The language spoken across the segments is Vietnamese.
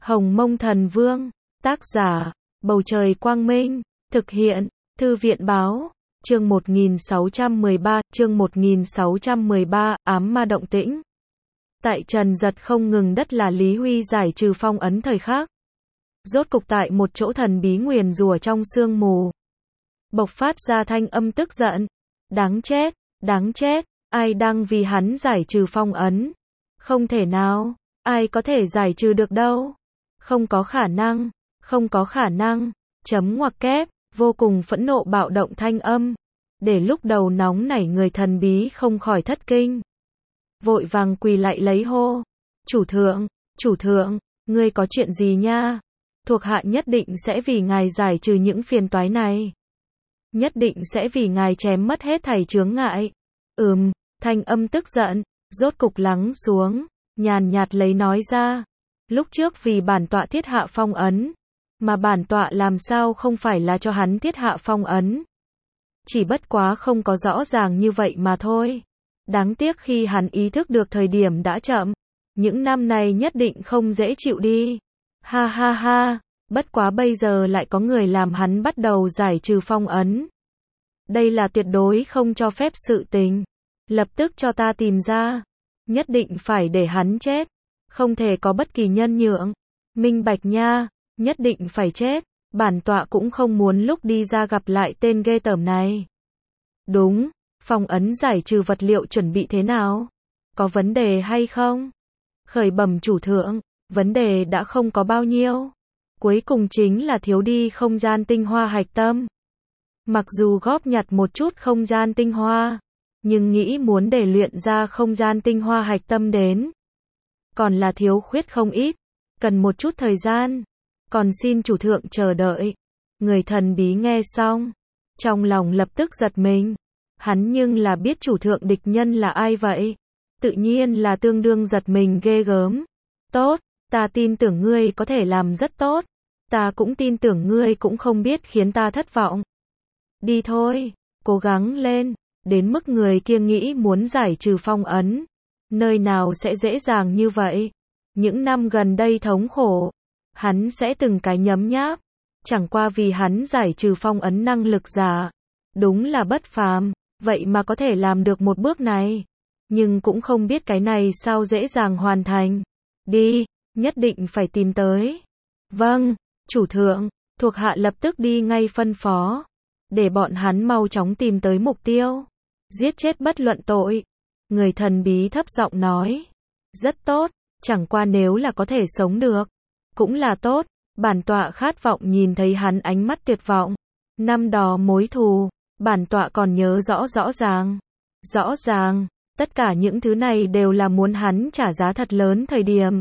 Hồng Mông Thần Vương, tác giả, Bầu Trời Quang Minh, thực hiện, Thư viện Báo, chương 1613, ám ma động tĩnh. Tại Trần Giật không ngừng đất là Lý Huy giải trừ phong ấn thời khắc. Rốt cục tại một chỗ thần bí nguyền rủa trong sương mù. Bộc phát ra thanh âm tức giận. Đáng chết, ai đang vì hắn giải trừ phong ấn? Không thể nào, ai có thể giải trừ được đâu? Không có khả năng, chấm ngoặc kép, vô cùng phẫn nộ bạo động thanh âm. Để lúc đầu nóng nảy người thần bí không khỏi thất kinh. Vội vàng quỳ lại lấy hô. Chủ thượng, ngươi có chuyện gì nha? Thuộc hạ nhất định sẽ vì ngài giải trừ những phiền toái này. Nhất định sẽ vì ngài chém mất hết thảy chướng ngại. Thanh âm tức giận, rốt cục lắng xuống, nhàn nhạt lấy nói ra. Lúc trước vì bản tọa thiết hạ phong ấn, mà bản tọa làm sao không phải là cho hắn thiết hạ phong ấn. Chỉ bất quá không có rõ ràng như vậy mà thôi. Đáng tiếc khi hắn ý thức được thời điểm đã chậm. Những năm này nhất định không dễ chịu đi. Ha, bất quá bây giờ lại có người làm hắn bắt đầu giải trừ phong ấn. Đây là tuyệt đối không cho phép sự tình. Lập tức cho ta tìm ra. Nhất định phải để hắn chết. Không thể có bất kỳ nhân nhượng. Minh bạch nha, nhất định phải chết. Bản tọa cũng không muốn lúc đi ra gặp lại tên ghê tởm này. Đúng, phong ấn giải trừ vật liệu chuẩn bị thế nào? Có vấn đề hay không? Khởi bẩm chủ thượng, vấn đề đã không có bao nhiêu. Cuối cùng chính là thiếu đi không gian tinh hoa hạch tâm. Mặc dù góp nhặt một chút không gian tinh hoa, nhưng nghĩ muốn để luyện ra không gian tinh hoa hạch tâm đến. Còn là thiếu khuyết không ít, cần một chút thời gian. Còn xin chủ thượng chờ đợi. Người thần bí nghe xong, trong lòng lập tức giật mình. Hắn nhưng là biết chủ thượng địch nhân là ai vậy? Tự nhiên là tương đương giật mình ghê gớm. Tốt, ta tin tưởng ngươi có thể làm rất tốt. Ta cũng tin tưởng ngươi cũng không biết khiến ta thất vọng. Đi thôi, cố gắng lên. Đến mức người kia nghĩ muốn giải trừ phong ấn. Nơi nào sẽ dễ dàng như vậy? Những năm gần đây thống khổ, hắn sẽ từng cái nhấm nháp. Chẳng qua vì hắn giải trừ phong ấn năng lực giả. Đúng là bất phàm, vậy mà có thể làm được một bước này. Nhưng cũng không biết cái này sao dễ dàng hoàn thành. Đi, nhất định phải tìm tới. Vâng, chủ thượng, thuộc hạ lập tức đi ngay phân phó. Để bọn hắn mau chóng tìm tới mục tiêu. Giết chết bất luận tội. Người thần bí thấp giọng nói. Rất tốt, chẳng qua nếu là có thể sống được. Cũng là tốt, bản tọa khát vọng nhìn thấy hắn ánh mắt tuyệt vọng. Năm đó mối thù, bản tọa còn nhớ rõ ràng. Rõ ràng, tất cả những thứ này đều là muốn hắn trả giá thật lớn thời điểm.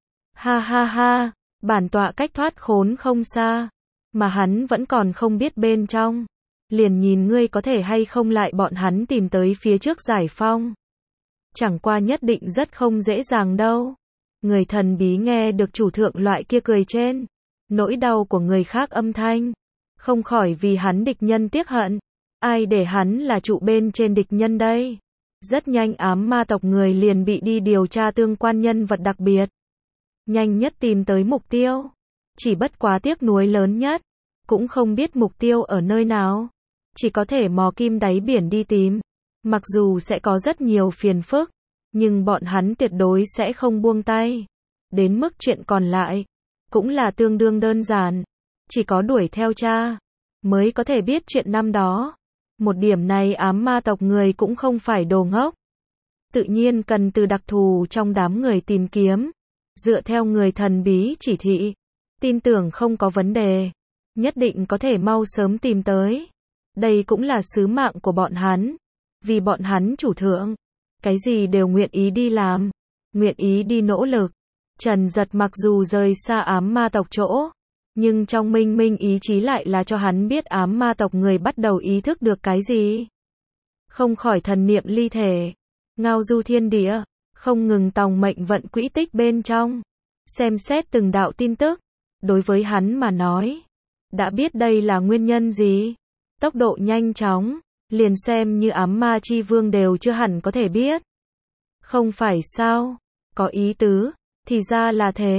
Ha, bản tọa cách thoát khốn không xa. Mà hắn vẫn còn không biết bên trong. Liền nhìn ngươi có thể hay không lại bọn hắn tìm tới phía trước giải phong. Chẳng qua nhất định rất không dễ dàng đâu. Người thần bí nghe được chủ thượng loại kia cười trên. Nỗi đau của người khác âm thanh. Không khỏi vì hắn địch nhân tiếc hận. Ai để hắn là trụ bên trên địch nhân đây? Rất nhanh ám ma tộc người liền bị đi điều tra tương quan nhân vật đặc biệt. Nhanh nhất tìm tới mục tiêu. Chỉ bất quá tiếc nuối lớn nhất. Cũng không biết mục tiêu ở nơi nào. Chỉ có thể mò kim đáy biển đi tìm. Mặc dù sẽ có rất nhiều phiền phức. Nhưng bọn hắn tuyệt đối sẽ không buông tay. Đến mức chuyện còn lại. Cũng là tương đương đơn giản. Chỉ có đuổi theo cha. Mới có thể biết chuyện năm đó. Một điểm này ám ma tộc người cũng không phải đồ ngốc. Tự nhiên cần từ đặc thù trong đám người tìm kiếm. Dựa theo người thần bí chỉ thị. Tin tưởng không có vấn đề. Nhất định có thể mau sớm tìm tới. Đây cũng là sứ mạng của bọn hắn. Vì bọn hắn chủ thượng. Cái gì đều nguyện ý đi làm. Nguyện ý đi nỗ lực. Trần Giật mặc dù rời xa ám ma tộc chỗ. Nhưng trong minh ý chí lại là cho hắn biết ám ma tộc người bắt đầu ý thức được cái gì. Không khỏi thần niệm ly thể. Ngao du thiên địa. Không ngừng tòng mệnh vận quỹ tích bên trong. Xem xét từng đạo tin tức. Đối với hắn mà nói. Đã biết đây là nguyên nhân gì. Tốc độ nhanh chóng. Liền xem như ám ma chi vương đều chưa hẳn có thể biết. Không phải sao. Có ý tứ. Thì ra là thế.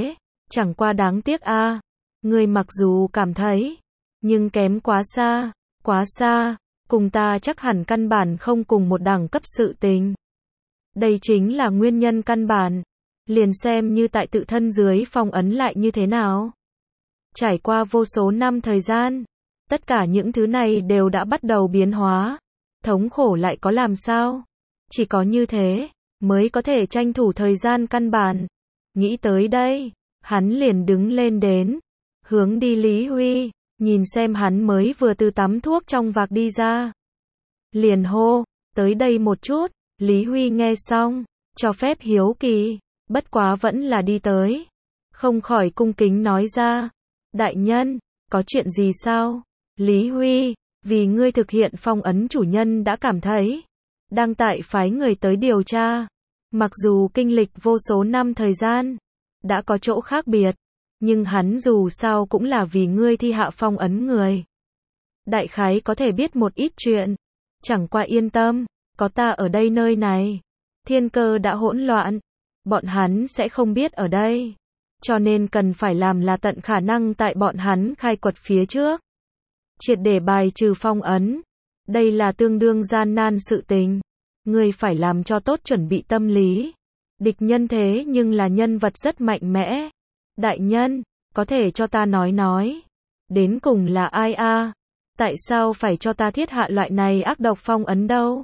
Chẳng qua đáng tiếc a, ngươi mặc dù cảm thấy, nhưng kém quá xa, cùng ta chắc hẳn căn bản không cùng một đẳng cấp sự tình. Đây chính là nguyên nhân căn bản, liền xem như tại tự thân dưới phong ấn lại như thế nào. Trải qua vô số năm thời gian, tất cả những thứ này đều đã bắt đầu biến hóa, thống khổ lại có làm sao? Chỉ có như thế, mới có thể tranh thủ thời gian căn bản. Nghĩ tới đây, hắn liền đứng lên đến, hướng đi Lý Huy, nhìn xem hắn mới vừa từ tắm thuốc trong vạc đi ra. Liền hô, tới đây một chút, Lý Huy nghe xong, cho phép hiếu kỳ, bất quá vẫn là đi tới. Không khỏi cung kính nói ra, đại nhân, có chuyện gì sao? Lý Huy, vì ngươi thực hiện phong ấn chủ nhân đã cảm thấy, đang tại phái người tới điều tra. Mặc dù kinh lịch vô số năm thời gian, đã có chỗ khác biệt, nhưng hắn dù sao cũng là vì ngươi thi hạ phong ấn người. Đại khái có thể biết một ít chuyện, chẳng qua yên tâm, có ta ở đây nơi này. Thiên cơ đã hỗn loạn, bọn hắn sẽ không biết ở đây. Cho nên cần phải làm là tận khả năng tại bọn hắn khai quật phía trước. Triệt để bài trừ phong ấn. Đây là tương đương gian nan sự tình. Ngươi phải làm cho tốt chuẩn bị tâm lý. Địch nhân thế nhưng là nhân vật rất mạnh mẽ. Đại nhân, có thể cho ta nói. Đến cùng là ai a? Tại sao phải cho ta thiết hạ loại này ác độc phong ấn đâu?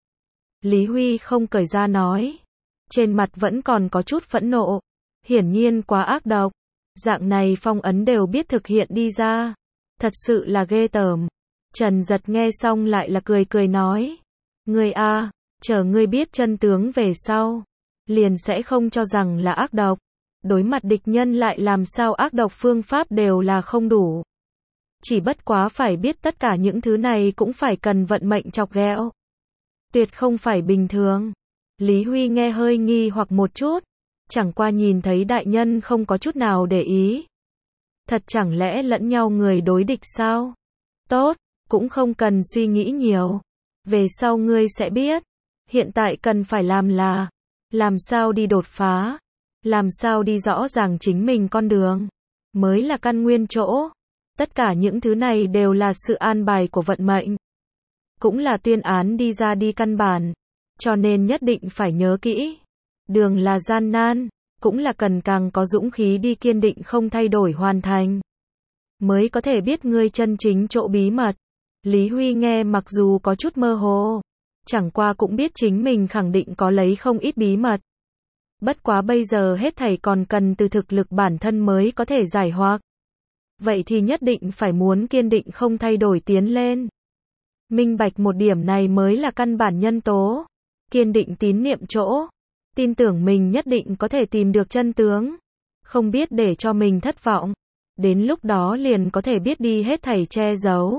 Lý Huy không cởi ra nói. Trên mặt vẫn còn có chút phẫn nộ. Hiển nhiên quá ác độc. Dạng này phong ấn đều biết thực hiện đi ra. Thật sự là ghê tởm. Trần Giật nghe xong lại là cười nói. Ngươi a, chờ ngươi biết chân tướng về sau, liền sẽ không cho rằng là ác độc. Đối mặt địch nhân lại làm sao ác độc phương pháp đều là không đủ. Chỉ bất quá phải biết tất cả những thứ này cũng phải cần vận mệnh chọc ghẹo. Tuyệt không phải bình thường. Lý Huy nghe hơi nghi hoặc một chút. Chẳng qua nhìn thấy đại nhân không có chút nào để ý. Thật chẳng lẽ lẫn nhau người đối địch sao? Tốt, cũng không cần suy nghĩ nhiều. Về sau ngươi sẽ biết. Hiện tại cần phải làm là làm sao đi đột phá, làm sao đi rõ ràng chính mình con đường, mới là căn nguyên chỗ. Tất cả những thứ này đều là sự an bài của vận mệnh. Cũng là tuyên án đi ra đi căn bản. Cho nên nhất định phải nhớ kỹ. Đường là gian nan, cũng là cần càng có dũng khí đi kiên định không thay đổi hoàn thành. Mới có thể biết ngươi chân chính chỗ bí mật. Lý Huy nghe mặc dù có chút mơ hồ, chẳng qua cũng biết chính mình khẳng định có lấy không ít bí mật. Bất quá bây giờ hết thảy còn cần từ thực lực bản thân mới có thể giải hoặc. Vậy thì nhất định phải muốn kiên định không thay đổi tiến lên. Minh bạch một điểm này mới là căn bản nhân tố. Kiên định tín niệm chỗ. Tin tưởng mình nhất định có thể tìm được chân tướng. Không biết để cho mình thất vọng. Đến lúc đó liền có thể biết đi hết thảy che giấu.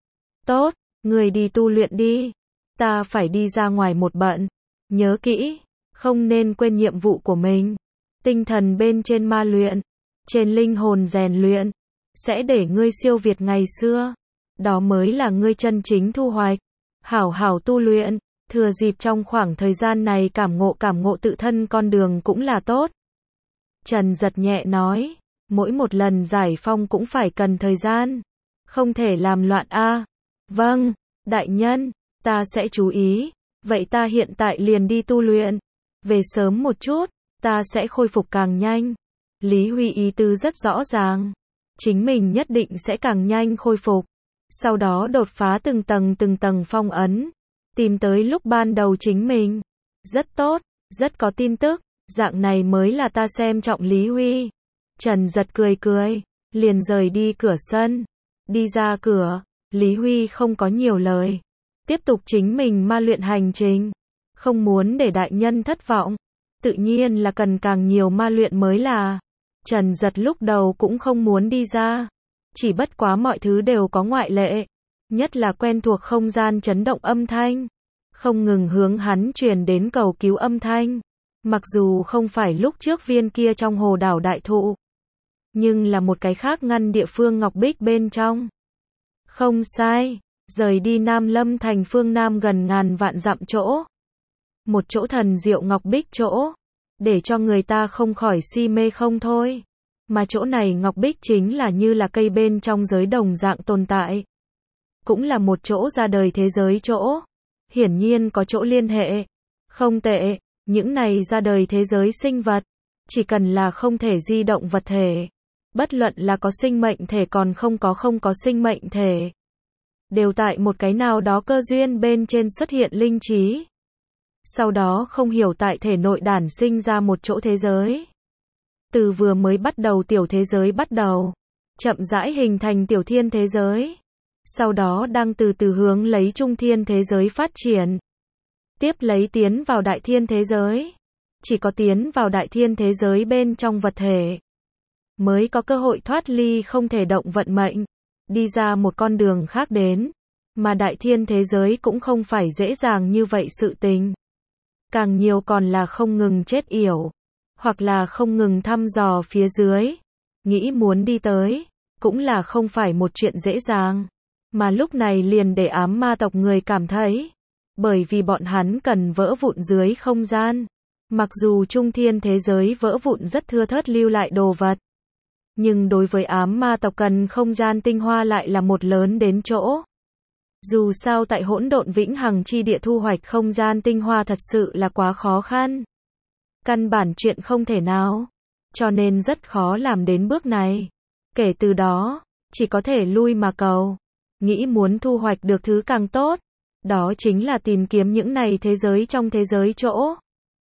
Tốt, người đi tu luyện đi. Ta phải đi ra ngoài một bận. Nhớ kỹ, không nên quên nhiệm vụ của mình. Tinh thần bên trên ma luyện, trên linh hồn rèn luyện, sẽ để ngươi siêu việt ngày xưa. Đó mới là ngươi chân chính thu hoạch. Hảo hảo tu luyện, thừa dịp trong khoảng thời gian này cảm ngộ tự thân con đường cũng là tốt. Trần Giật nhẹ nói, mỗi một lần giải phong cũng phải cần thời gian. Không thể làm loạn a. Vâng, đại nhân, ta sẽ chú ý. Vậy ta hiện tại liền đi tu luyện. Về sớm một chút, ta sẽ khôi phục càng nhanh. Lý Huy ý tứ rất rõ ràng. Chính mình nhất định sẽ càng nhanh khôi phục. Sau đó đột phá từng tầng phong ấn. Tìm tới lúc ban đầu chính mình. Rất tốt, rất có tin tức. Dạng này mới là ta xem trọng Lý Huy. Trần Giật cười, liền rời đi cửa sân. Đi ra cửa, Lý Huy không có nhiều lời. Tiếp tục chính mình ma luyện hành trình. Không muốn để đại nhân thất vọng. Tự nhiên là cần càng nhiều ma luyện mới là. Trần Giật lúc đầu cũng không muốn đi ra. Chỉ bất quá mọi thứ đều có ngoại lệ. Nhất là quen thuộc không gian chấn động âm thanh. Không ngừng hướng hắn truyền đến cầu cứu âm thanh. Mặc dù không phải lúc trước viên kia trong hồ đảo đại thụ. Nhưng là một cái khác ngăn địa phương Ngọc Bích bên trong. Không sai. Rời đi Nam Lâm thành phương Nam gần ngàn vạn dặm chỗ. Một chỗ thần diệu Ngọc Bích chỗ. Để cho người ta không khỏi si mê không thôi. Mà chỗ này Ngọc Bích chính là như là cây bên trong giới đồng dạng tồn tại. Cũng là một chỗ ra đời thế giới chỗ. Hiển nhiên có chỗ liên hệ. Không tệ, những này ra đời thế giới sinh vật. Chỉ cần là không thể di động vật thể. Bất luận là có sinh mệnh thể còn không có sinh mệnh thể. Đều tại một cái nào đó cơ duyên bên trên xuất hiện linh trí. Sau đó không hiểu tại thể nội đản sinh ra một chỗ thế giới. Từ vừa mới bắt đầu tiểu thế giới bắt đầu. Chậm rãi hình thành tiểu thiên thế giới. Sau đó đang từ từ hướng lấy trung thiên thế giới phát triển. Tiếp lấy tiến vào đại thiên thế giới. Chỉ có tiến vào đại thiên thế giới bên trong vật thể. Mới có cơ hội thoát ly không thể động vận mệnh. Đi ra một con đường khác đến. Mà đại thiên thế giới cũng không phải dễ dàng như vậy sự tình. Càng nhiều còn là không ngừng chết yểu. Hoặc là không ngừng thăm dò phía dưới. Nghĩ muốn đi tới. Cũng là không phải một chuyện dễ dàng. Mà lúc này liền để ám ma tộc người cảm thấy. Bởi vì bọn hắn cần vỡ vụn dưới không gian. Mặc dù trung thiên thế giới vỡ vụn rất thưa thớt lưu lại đồ vật. Nhưng đối với ám ma tộc cần không gian tinh hoa lại là một lớn đến chỗ. Dù sao tại hỗn độn vĩnh hằng chi địa thu hoạch không gian tinh hoa thật sự là quá khó khăn. Căn bản chuyện không thể nào. Cho nên rất khó làm đến bước này. Kể từ đó, chỉ có thể lui mà cầu. Nghĩ muốn thu hoạch được thứ càng tốt. Đó chính là tìm kiếm những này thế giới trong thế giới chỗ.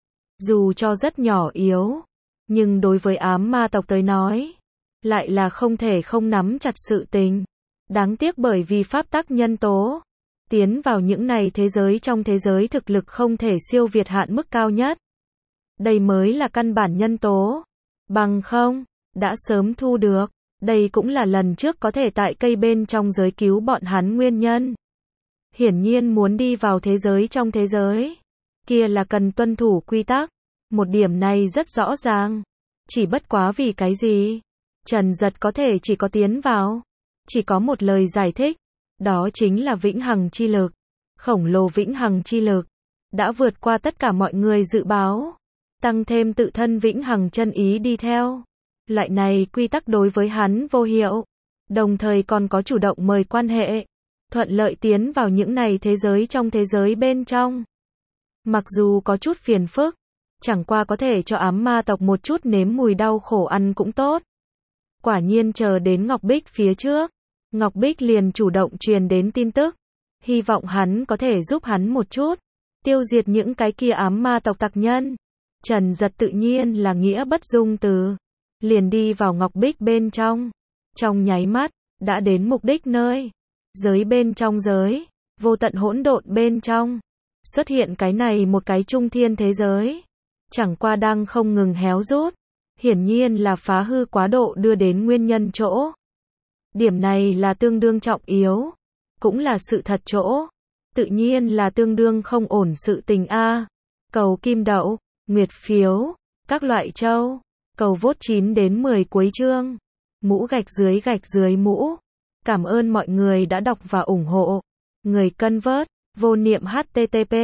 Dù cho rất nhỏ yếu. Nhưng đối với ám ma tộc tới nói. Lại là không thể không nắm chặt sự tình. Đáng tiếc bởi vì pháp tắc nhân tố. Tiến vào những này thế giới trong thế giới thực lực không thể siêu việt hạn mức cao nhất. Đây mới là căn bản nhân tố. Bằng không, đã sớm thu được. Đây cũng là lần trước có thể tại cây bên trong giới cứu bọn hắn nguyên nhân. Hiển nhiên muốn đi vào thế giới trong thế giới. Kia là cần tuân thủ quy tắc. Một điểm này rất rõ ràng. Chỉ bất quá vì cái gì? Trần Giật có thể chỉ có tiến vào. Chỉ có một lời giải thích. Đó chính là vĩnh hằng chi lực. Khổng lồ vĩnh hằng chi lực. Đã vượt qua tất cả mọi người dự báo. Tăng thêm tự thân vĩnh hằng chân ý đi theo. Loại này quy tắc đối với hắn vô hiệu. Đồng thời còn có chủ động mời quan hệ. Thuận lợi tiến vào những này thế giới trong thế giới bên trong. Mặc dù có chút phiền phức. Chẳng qua có thể cho ám ma tộc một chút nếm mùi đau khổ ăn cũng tốt. Quả nhiên chờ đến Ngọc Bích phía trước. Ngọc Bích liền chủ động truyền đến tin tức. Hy vọng hắn có thể giúp hắn một chút. Tiêu diệt những cái kia ám ma tộc tặc nhân. Trần Giật tự nhiên là nghĩa bất dung từ. Liền đi vào Ngọc Bích bên trong. Trong nháy mắt, đã đến mục đích nơi. Giới bên trong giới. Vô tận hỗn độn bên trong. Xuất hiện cái này một cái trung thiên thế giới. Chẳng qua đang không ngừng héo rút. Hiển nhiên là phá hư quá độ đưa đến nguyên nhân chỗ. Điểm này là tương đương trọng yếu. Cũng là sự thật chỗ. Tự nhiên là tương đương không ổn sự tình a. Cầu kim đậu, nguyệt phiếu, các loại châu. Cầu vote 9 đến 10 cuối chương. Mũ gạch dưới mũ. Cảm ơn mọi người đã đọc và ủng hộ. Người cân vớt, vô niệm http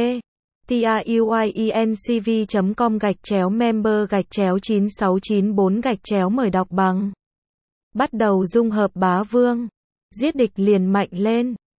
tiuyencv.com/member/9694 mời đọc bằng. Bắt đầu dung hợp bá vương. Giết địch liền mạnh lên.